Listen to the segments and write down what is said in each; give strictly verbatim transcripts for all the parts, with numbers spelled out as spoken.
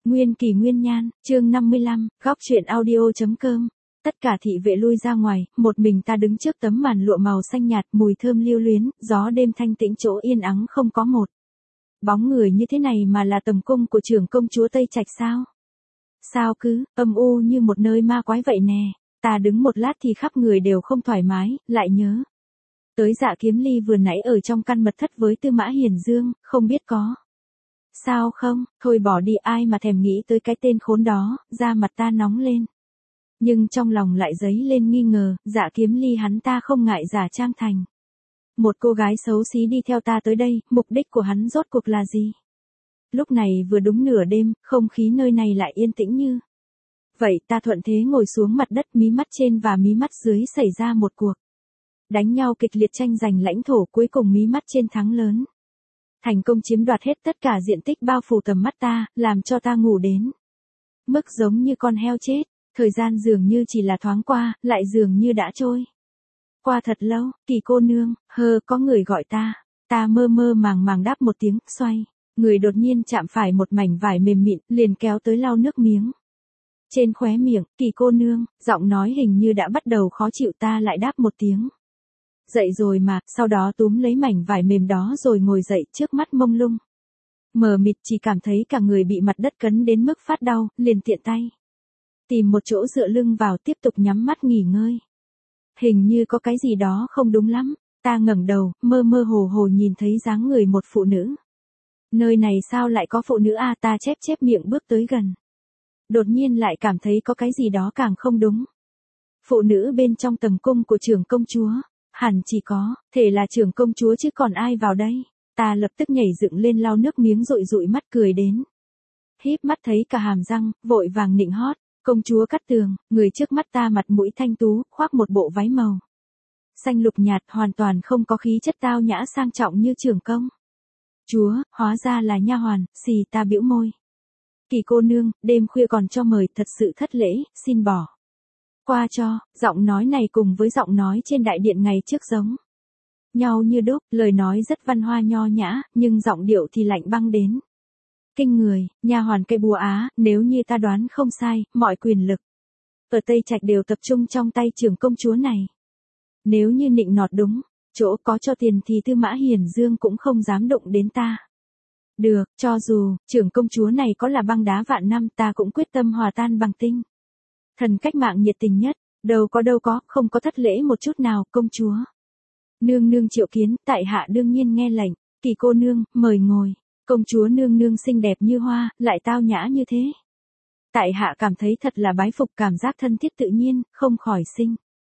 Nguyên kỳ nguyên nhan, chương năm mươi lăm, góc truyện audio.com. Tất cả thị vệ lui ra ngoài, một mình ta đứng trước tấm màn lụa màu xanh nhạt, mùi thơm lưu luyến, gió đêm thanh tĩnh, chỗ yên ắng không có một bóng người. Như thế này mà là tầm cung của trưởng công chúa Tây Trạch sao? Sao cứ âm u như một nơi ma quái vậy nè. Ta đứng một lát thì khắp người đều không thoải mái, lại nhớ tới Dạ Kiếm Ly vừa nãy ở trong căn mật thất với Tư Mã Hiền Dương, không biết có sao không. Thôi bỏ đi, ai mà thèm nghĩ tới cái tên khốn đó. Da mặt ta nóng lên, nhưng trong lòng lại dấy lên nghi ngờ. Dạ Kiếm Ly hắn ta không ngại giả trang thành một cô gái xấu xí đi theo ta tới đây, mục đích của hắn rốt cuộc là gì? Lúc này vừa đúng nửa đêm, không khí nơi này lại yên tĩnh như vậy. Ta thuận thế ngồi xuống mặt đất, mí mắt trên và mí mắt dưới xảy ra một cuộc đánh nhau kịch liệt, tranh giành lãnh thổ. Cuối cùng mí mắt trên thắng lớn, thành công chiếm đoạt hết tất cả diện tích bao phủ tầm mắt ta, làm cho ta ngủ đến mức giống như con heo chết. Thời gian dường như chỉ là thoáng qua, lại dường như đã trôi qua thật lâu. Kỳ cô nương, hơ, có người gọi ta. Ta mơ mơ màng màng đáp một tiếng, xoay người đột nhiên chạm phải một mảnh vải mềm mịn, liền kéo tới lau nước miếng trên khóe miệng. Kỳ cô nương, giọng nói hình như đã bắt đầu khó chịu. Ta lại đáp một tiếng, dậy rồi mà. Sau đó túm lấy mảnh vải mềm đó rồi ngồi dậy, trước mắt mông lung mờ mịt, chỉ cảm thấy cả người bị mặt đất cấn đến mức phát đau, liền tiện tay tìm một chỗ dựa lưng vào, tiếp tục nhắm mắt nghỉ ngơi. Hình như có cái gì đó không đúng lắm. Ta ngẩng đầu, mơ mơ hồ hồ nhìn thấy dáng người một phụ nữ. Nơi này sao lại có phụ nữ a? Ta chép chép miệng bước tới gần. Đột nhiên lại cảm thấy có cái gì đó càng không đúng. Phụ nữ bên trong tầm cung của trưởng công chúa, hẳn chỉ có thể là trưởng công chúa chứ còn ai vào đây. Ta lập tức nhảy dựng lên, lau nước miếng dụi dụi mắt, cười đến híp mắt thấy cả hàm răng, vội vàng nịnh hót. Công chúa Cát Tường. Người trước mắt ta mặt mũi thanh tú, khoác một bộ váy màu xanh lục nhạt, hoàn toàn không có khí chất tao nhã sang trọng như trưởng công chúa. Hóa ra là nha hoàn. Xì, ta bĩu môi. Kỳ cô nương, đêm khuya còn cho mời, thật sự thất lễ, xin bỏ qua cho. Giọng nói này cùng với giọng nói trên đại điện ngày trước giống nhau như đúc, lời nói rất văn hoa nho nhã, nhưng giọng điệu thì lạnh băng đến kinh người. Nha hoàn cây búa Á, nếu như ta đoán không sai, mọi quyền lực ở Tây Trạch đều tập trung trong tay trưởng công chúa này. Nếu như nịnh nọt đúng chỗ, có cho tiền thì Tư Mã Hiền Dương cũng không dám động đến ta. Được, cho dù trưởng công chúa này có là băng đá vạn năm, ta cũng quyết tâm hòa tan bằng tinh thần cách mạng nhiệt tình nhất. Đâu có đâu có, không có thất lễ một chút nào. Công chúa nương nương triệu kiến, tại hạ đương nhiên nghe lệnh. Kỳ cô nương, mời ngồi. Công chúa nương nương xinh đẹp như hoa, lại tao nhã như thế. Tại hạ cảm thấy thật là bái phục, cảm giác thân thiết tự nhiên, không khỏi sinh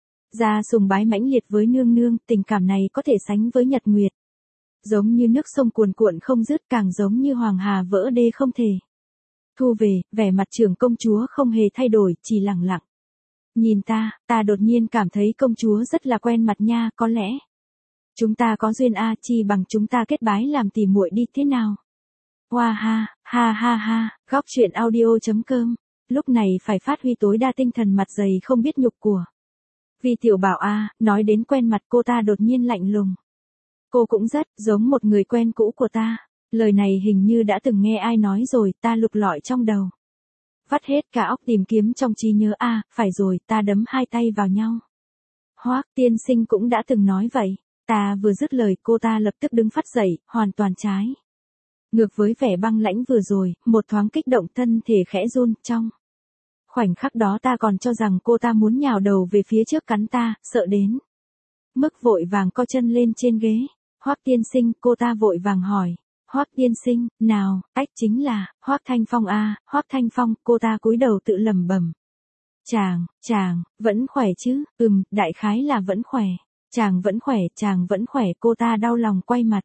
ra sùng bái mãnh liệt với nương nương. Tình cảm này có thể sánh với nhật nguyệt, giống như nước sông cuồn cuộn không dứt, càng giống như hoàng hà vỡ đê không thể thu về. Vẻ mặt trưởng công chúa không hề thay đổi, chỉ lẳng lặng nhìn ta. Ta đột nhiên cảm thấy công chúa rất là quen mặt nha. Có lẽ chúng ta có duyên a, chi bằng chúng ta kết bái làm tỉ muội đi, thế nào? Hoa ha, ha ha ha. Góc truyện audio.com. Lúc này phải phát huy tối đa tinh thần mặt dày không biết nhục của Vi tiểu bảo a. Nói đến quen mặt, cô ta đột nhiên lạnh lùng. Cô cũng rất giống một người quen cũ của ta. Lời này hình như đã từng nghe ai nói rồi. Ta lục lọi trong đầu, vắt hết cả óc tìm kiếm trong trí nhớ. A, phải rồi. Ta đấm hai tay vào nhau. Hoắc tiên sinh cũng đã từng nói vậy. Ta vừa dứt lời, cô ta lập tức đứng phắt dậy, hoàn toàn trái ngược với vẻ băng lãnh vừa rồi. Một thoáng kích động, thân thể khẽ run. Trong khoảnh khắc đó ta còn cho rằng cô ta muốn nhào đầu về phía trước cắn ta, sợ đến mức vội vàng co chân lên trên ghế. Hoắc tiên sinh, cô ta vội vàng hỏi. Hoắc tiên sinh, nào, ách chính là Hoắc Thanh Phong a. À, Hoắc Thanh Phong. Cô ta cúi đầu tự lẩm bẩm. Chàng, chàng, vẫn khỏe chứ? Ừm, đại khái là vẫn khỏe. Chàng vẫn khỏe, chàng vẫn khỏe. Cô ta đau lòng quay mặt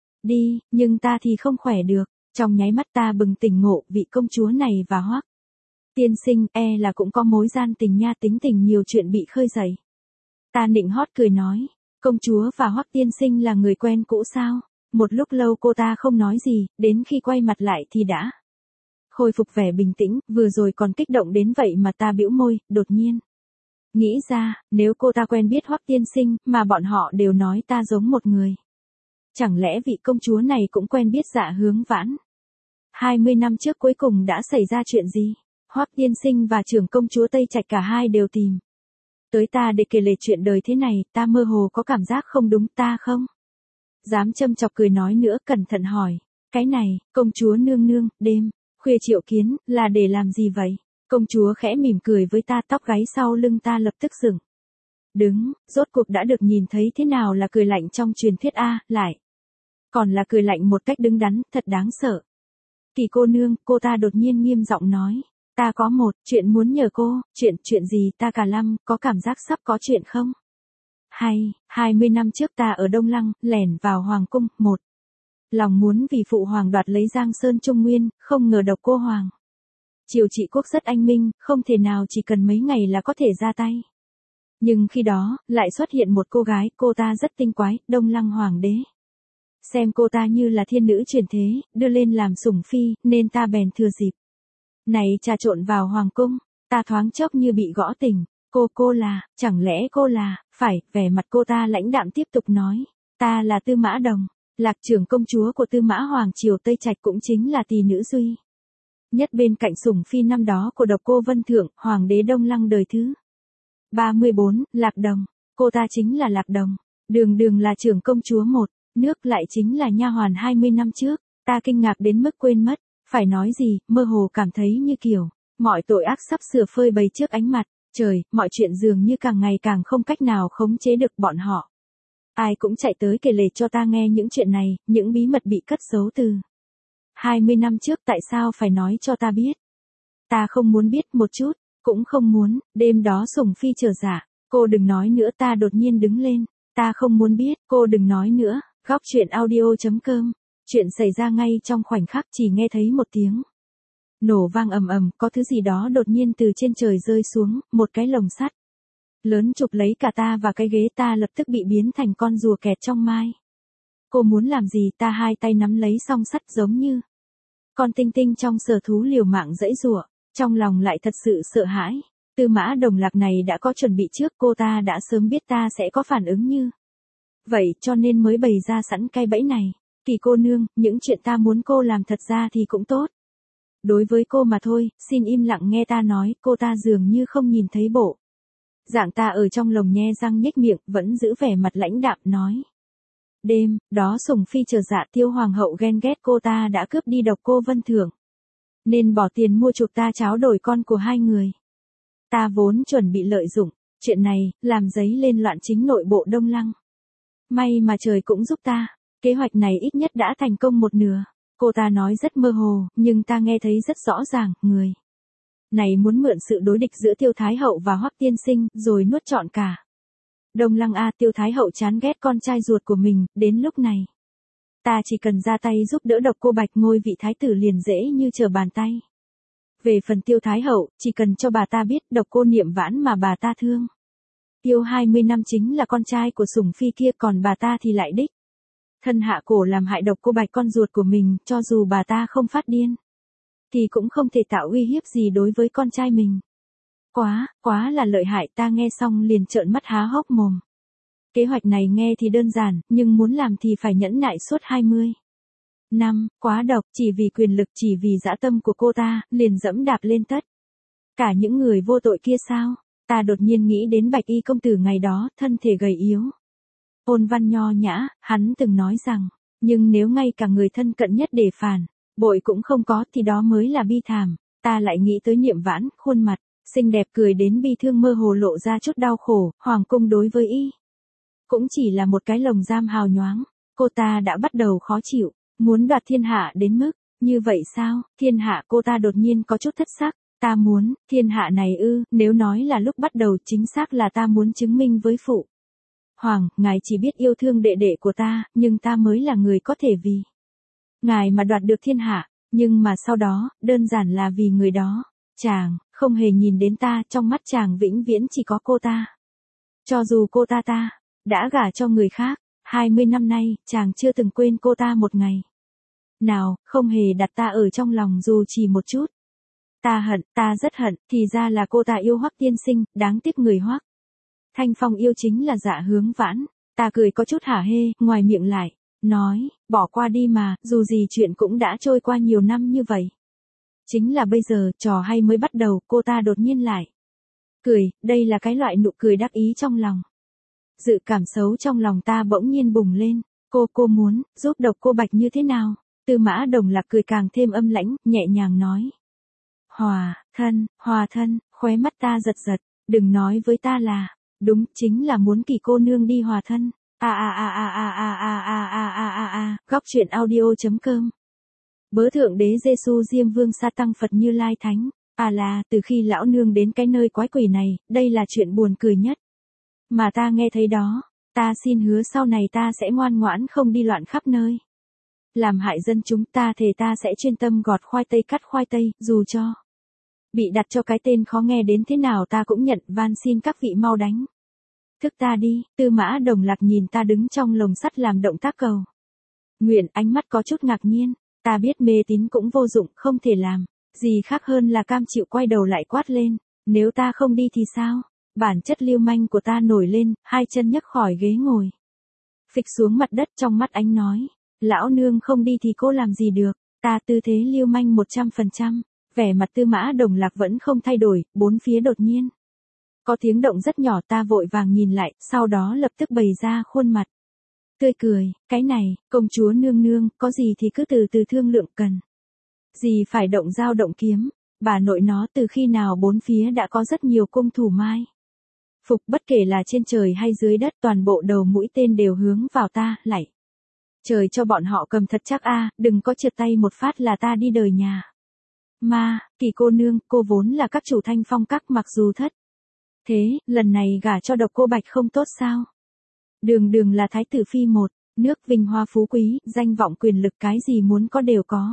đi, nhưng ta thì không khỏe được. Trong nháy mắt ta bừng tỉnh ngộ, vị công chúa này và Hoắc tiên sinh e là cũng có mối gian tình nha, tính tình nhiều chuyện bị khơi dậy. Ta nịnh hót cười nói. Công chúa và Hoắc tiên sinh là người quen cũ sao? Một lúc lâu cô ta không nói gì, đến khi quay mặt lại thì đã khôi phục vẻ bình tĩnh. Vừa rồi còn kích động đến vậy mà. Ta bĩu môi, đột nhiên nghĩ ra, nếu cô ta quen biết Hoắc tiên sinh, mà bọn họ đều nói ta giống một người, chẳng lẽ vị công chúa này cũng quen biết Dạ Hướng Vãn? hai mươi năm trước cuối cùng đã xảy ra chuyện gì? Hoắc tiên sinh và trưởng công chúa Tây Trạch cả hai đều tìm tới ta để kể lể chuyện đời thế này, ta mơ hồ có cảm giác không đúng, ta không dám châm chọc cười nói nữa, cẩn thận hỏi. Cái này, công chúa nương nương, đêm khuya triệu kiến, là để làm gì vậy? Công chúa khẽ mỉm cười với ta, tóc gáy sau lưng ta lập tức dựng đứng, rốt cuộc đã được nhìn thấy thế nào là cười lạnh trong truyền thuyết a, lại còn là cười lạnh một cách đứng đắn, thật đáng sợ. Kỳ cô nương, cô ta đột nhiên nghiêm giọng nói, ta có một chuyện muốn nhờ cô. Chuyện, chuyện gì? Ta cả lăm, có cảm giác sắp có chuyện không? Hay, hai mươi năm trước ta ở Đông Lăng, lẻn vào Hoàng cung, một lòng muốn vì phụ hoàng đoạt lấy Giang Sơn Trung Nguyên, không ngờ độc cô hoàng triều trị quốc rất anh minh, không thể nào chỉ cần mấy ngày là có thể ra tay. Nhưng khi đó, lại xuất hiện một cô gái, cô ta rất tinh quái, Đông Lăng hoàng đế xem cô ta như là thiên nữ truyền thế, đưa lên làm sủng phi, nên ta bèn thừa dịp này trà trộn vào hoàng cung. Ta thoáng chốc như bị gõ tỉnh. Cô, cô là, chẳng lẽ cô là, phải, vẻ mặt cô ta lãnh đạm tiếp tục nói, ta là Tư Mã Đồng, Lạc trưởng công chúa của Tư Mã Hoàng triều Tây Trạch, cũng chính là tỷ nữ duy nhất bên cạnh sủng phi năm đó của độc cô Vân Thượng, hoàng đế Đông Lăng đời thứ ba mươi bốn, Lạc Đồng. Cô ta chính là Lạc Đồng, đường đường là trưởng công chúa một nước, lại chính là nha hoàn hai mươi năm trước. Ta kinh ngạc đến mức quên mất phải nói gì, mơ hồ cảm thấy như kiểu mọi tội ác sắp sửa phơi bày trước ánh mặt trời, mọi chuyện dường như càng ngày càng không cách nào khống chế được bọn họ. Ai cũng chạy tới kể lể cho ta nghe những chuyện này, những bí mật bị cất giấu từ hai mươi năm trước, tại sao phải nói cho ta biết? Ta không muốn biết một chút, cũng không muốn. Đêm đó sủng phi trở dạ, cô đừng nói nữa. Ta đột nhiên đứng lên, ta không muốn biết, cô đừng nói nữa. Góc truyện audio.com. Chuyện xảy ra ngay trong khoảnh khắc, chỉ nghe thấy một tiếng nổ vang ầm ầm, có thứ gì đó đột nhiên từ trên trời rơi xuống, một cái lồng sắt lớn chụp lấy cả ta và cái ghế. Ta lập tức bị biến thành con rùa kẹt trong mai. Cô muốn làm gì? Ta hai tay nắm lấy song sắt giống như con tinh tinh trong sở thú liều mạng giãy giụa, trong lòng lại thật sự sợ hãi. Tư Mã Đồng Lạc này đã có chuẩn bị trước, cô ta đã sớm biết ta sẽ có phản ứng như vậy, cho nên mới bày ra sẵn cái bẫy này. Kỳ cô nương, những chuyện ta muốn cô làm thật ra thì cũng tốt đối với cô mà thôi, xin im lặng nghe ta nói. Cô ta dường như không nhìn thấy bộ dạng ta ở trong lồng, nhe răng nhếch miệng, vẫn giữ vẻ mặt lãnh đạm nói. Đêm đó sủng phi trở dạ, Tiêu hoàng hậu ghen ghét cô ta đã cướp đi độc cô Vân Thượng, nên bỏ tiền mua chuộc ta tráo đổi con của hai người. Ta vốn chuẩn bị lợi dụng chuyện này, làm dấy lên loạn chính nội bộ Đông Lăng. May mà trời cũng giúp ta, kế hoạch này ít nhất đã thành công một nửa. Cô ta nói rất mơ hồ, nhưng ta nghe thấy rất rõ ràng, người này muốn mượn sự đối địch giữa Tiêu Thái Hậu và Hoắc tiên sinh, rồi nuốt trọn cả Đông Lăng a. Tiêu Thái Hậu chán ghét con trai ruột của mình, đến lúc này ta chỉ cần ra tay giúp đỡ độc cô Bạch, ngôi vị thái tử liền dễ như trở bàn tay. Về phần Tiêu Thái Hậu, chỉ cần cho bà ta biết độc cô Niệm Vãn mà bà ta thương Tiêu hai mươi năm chính là con trai của sủng phi kia, còn bà ta thì lại đích thân hạ cổ làm hại độc cô Bạch con ruột của mình, cho dù bà ta không phát điên thì cũng không thể tạo uy hiếp gì đối với con trai mình. Quá, quá là lợi hại. Ta nghe xong liền trợn mắt há hốc mồm. Kế hoạch này nghe thì đơn giản, nhưng muốn làm thì phải nhẫn nại suốt hai mươi năm, quá độc, chỉ vì quyền lực, chỉ vì dã tâm của cô ta, liền dẫm đạp lên tất cả những người vô tội kia sao? Ta đột nhiên nghĩ đến Bạch Y công tử ngày đó, thân thể gầy yếu, ôn văn nho nhã, hắn từng nói rằng, nhưng nếu ngay cả người thân cận nhất để phản bội cũng không có thì đó mới là bi thảm. Ta lại nghĩ tới Niệm Vãn, khuôn mặt xinh đẹp cười đến bi thương, mơ hồ lộ ra chút đau khổ. Hoàng cung đối với y cũng chỉ là một cái lồng giam hào nhoáng. Cô ta đã bắt đầu khó chịu, muốn đoạt thiên hạ đến mức như vậy sao? Thiên hạ? Cô ta đột nhiên có chút thất sắc. Ta muốn thiên hạ này ư? Nếu nói là lúc bắt đầu, chính xác là ta muốn chứng minh với phụ hoàng, ngài chỉ biết yêu thương đệ đệ của ta, nhưng ta mới là người có thể vì ngài mà đoạt được thiên hạ. Nhưng mà sau đó, đơn giản là vì người đó. Chàng không hề nhìn đến ta, trong mắt chàng vĩnh viễn chỉ có cô ta. Cho dù cô ta ta đã gả cho người khác, hai mươi năm nay, chàng chưa từng quên cô ta một ngày nào, không hề đặt ta ở trong lòng dù chỉ một chút. Ta hận, ta rất hận, thì ra là cô ta yêu Hoắc tiên sinh, đáng tiếc người Hoắc Thanh Phong yêu chính là Dạ Hướng Vãn. Ta cười có chút hả hê, ngoài miệng lại nói, bỏ qua đi mà, dù gì chuyện cũng đã trôi qua nhiều năm như vậy. Chính là bây giờ, trò hay mới bắt đầu, cô ta đột nhiên lại. Cười, đây là cái loại nụ cười đắc ý trong lòng. Dự cảm xấu trong lòng ta bỗng nhiên bùng lên, cô cô muốn, giúp độc cô Bạch như thế nào? Tư Mã Đồng Lạc cười càng thêm âm lãnh, nhẹ nhàng nói. Hòa, thân, hòa thân, khóe mắt ta giật giật, đừng nói với ta là, đúng, chính là muốn Kỳ cô nương đi hòa thân. A a a a a a a a a a a a, góc truyện audio.com. Bớ thượng đế Giêsu Diêm Vương Sa Tăng Phật Như Lai Thánh. À là, từ khi lão nương đến cái nơi quái quỷ này, đây là chuyện buồn cười nhất. Mà ta nghe thấy đó, ta xin hứa sau này ta sẽ ngoan ngoãn không đi loạn khắp nơi. Làm hại dân chúng, ta thề ta sẽ chuyên tâm gọt khoai tây cắt khoai tây, dù cho bị đặt cho cái tên khó nghe đến thế nào ta cũng nhận, van xin các vị mau đánh thức ta đi. Tư Mã Đồng Lạc nhìn ta đứng trong lồng sắt làm động tác cầu nguyện, ánh mắt có chút ngạc nhiên. Ta biết mê tín cũng vô dụng, không thể làm gì khác hơn là cam chịu, quay đầu lại quát lên, nếu ta không đi thì sao? Bản chất lưu manh của ta nổi lên, hai chân nhấc khỏi ghế ngồi, phịch xuống mặt đất, trong mắt ánh nói, lão nương không đi thì cô làm gì được? Ta tư thế lưu manh một trăm phần trăm, vẻ mặt Tư Mã Đồng Lạc vẫn không thay đổi. Bốn phía đột nhiên có tiếng động rất nhỏ, ta vội vàng nhìn lại, sau đó lập tức bày ra khuôn mặt tươi cười, cái này, công chúa nương nương, có gì thì cứ từ từ thương lượng, cần gì phải động dao động kiếm, bà nội nó từ khi nào bốn phía đã có rất nhiều cung thủ mai phục, bất kể là trên trời hay dưới đất, toàn bộ đầu mũi tên đều hướng vào ta, lạy trời cho bọn họ cầm thật chắc a, đừng có trượt tay một phát là ta đi đời nhà ma. Kỳ cô nương, cô vốn là các chủ Thanh Phong các, mặc dù thất thế, lần này gả cho độc cô Bạch không tốt sao? Đường đường là thái tử phi một nước, vinh hoa phú quý, danh vọng quyền lực, cái gì muốn có đều có.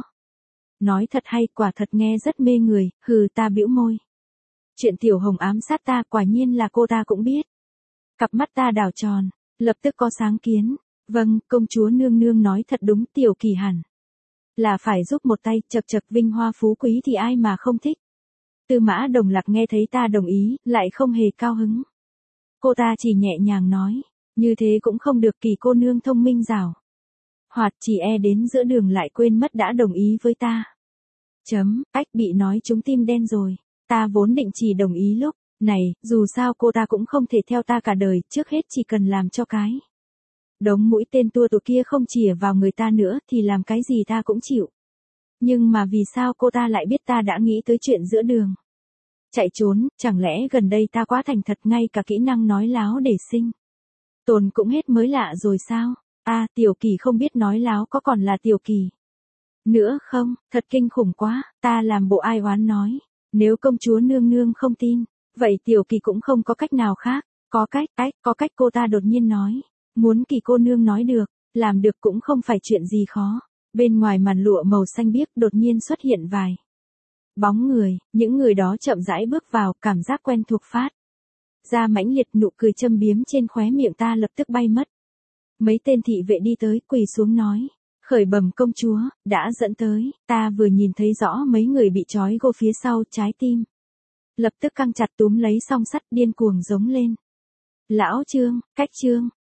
Nói thật hay, quả thật nghe rất mê người. Hừ, ta bĩu môi. Chuyện Tiểu Hồng ám sát ta, quả nhiên là cô ta cũng biết. Cặp mắt ta đảo tròn, lập tức có sáng kiến. Vâng, công chúa nương nương nói thật đúng, Tiểu Kỳ hẳn là phải giúp một tay, chật chật, vinh hoa phú quý thì ai mà không thích. Tư Mã Đồng Lạc nghe thấy ta đồng ý, lại không hề cao hứng. Cô ta chỉ nhẹ nhàng nói, như thế cũng không được, Kỳ cô nương thông minh giàu hoạt, chỉ e đến giữa đường lại quên mất đã đồng ý với ta. Chấm, ách, bị nói trúng tim đen rồi. Ta vốn định chỉ đồng ý lúc này, dù sao cô ta cũng không thể theo ta cả đời, trước hết chỉ cần làm cho cái đống mũi tên tua tủa kia không chĩa vào người ta nữa thì làm cái gì ta cũng chịu. Nhưng mà vì sao cô ta lại biết ta đã nghĩ tới chuyện giữa đường chạy trốn? Chẳng lẽ gần đây ta quá thành thật, ngay cả kỹ năng nói láo để sinh tồn cũng hết mới lạ rồi sao? A, à, Tiểu Kỳ không biết nói láo có còn là Tiểu Kỳ nữa không? Thật kinh khủng quá. Ta làm bộ ai oán nói, nếu công chúa nương nương không tin, vậy Tiểu Kỳ cũng không có cách nào khác. Có cách, ách, có cách, cô ta đột nhiên nói, muốn Kỳ cô nương nói được, làm được cũng không phải chuyện gì khó. Bên ngoài màn lụa màu xanh biếc đột nhiên xuất hiện vài bóng người, những người đó chậm rãi bước vào, cảm giác quen thuộc phát ra mãnh liệt, nụ cười châm biếm trên khóe miệng ta lập tức bay mất. Mấy tên thị vệ đi tới, quỳ xuống nói, khởi bẩm công chúa, đã dẫn tới. Ta vừa nhìn thấy rõ mấy người bị trói gô phía sau, trái tim lập tức căng chặt, túm lấy song sắt, điên cuồng giống lên. Lão Trương, cách Trương,